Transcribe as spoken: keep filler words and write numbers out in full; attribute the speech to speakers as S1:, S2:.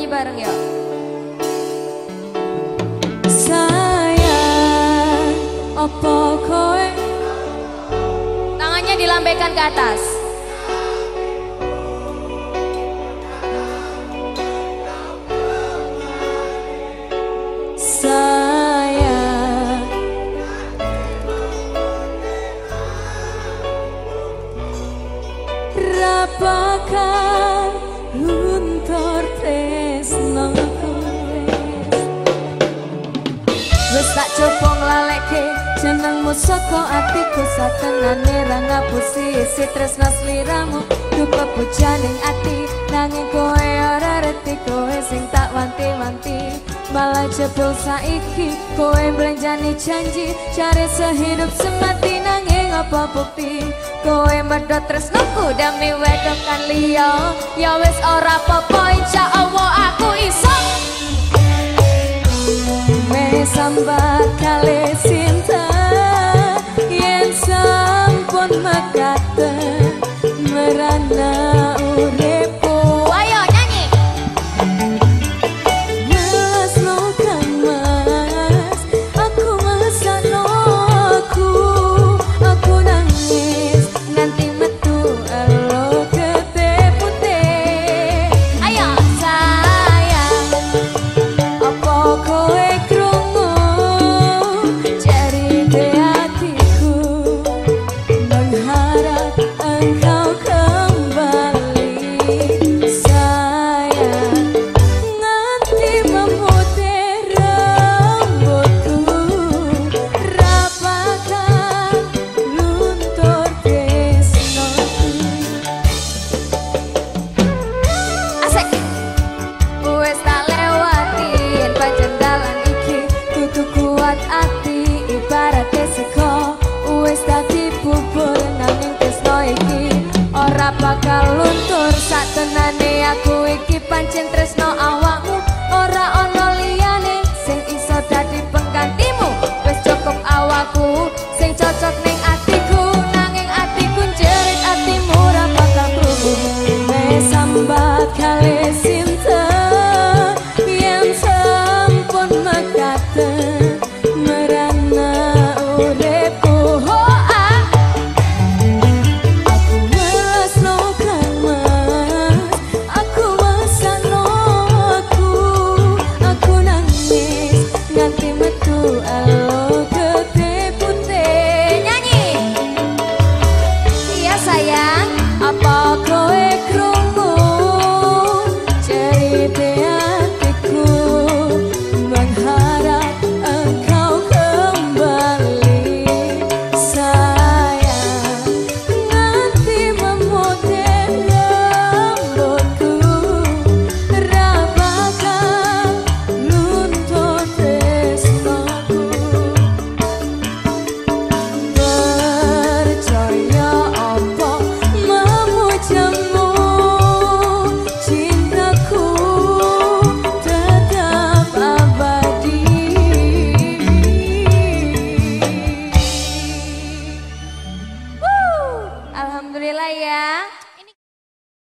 S1: bareng yuk.
S2: Sayang, apa kowe?
S1: Tangannya dilambaikan ke atas.
S2: Sayang, rapakah luntur tresnoku. Wis tak coba nglaleke jenengmu saka atiku, satenane ra ngapusi isi tresno sliramu. Dupa pujaning ati nanging kowe ora reti, kowe sing tak wanti-wanti. Malah jebul saiki kowe belanjani janji, cari sehidup semati nanging apa bukti. Kowe medhot tresnoku demi wedokan liya. Ya wis ora apa-apa, insyaallah aku iso sambat kali cinta yen sampun mekaten merana uripku.
S1: Ayo nyanyi.
S2: Ngelesno kang mas, aku ngelesno aku, aku nangis nganti metu elo gede putih.
S1: Ayo sayang,
S2: Apa kowe mengharap engkau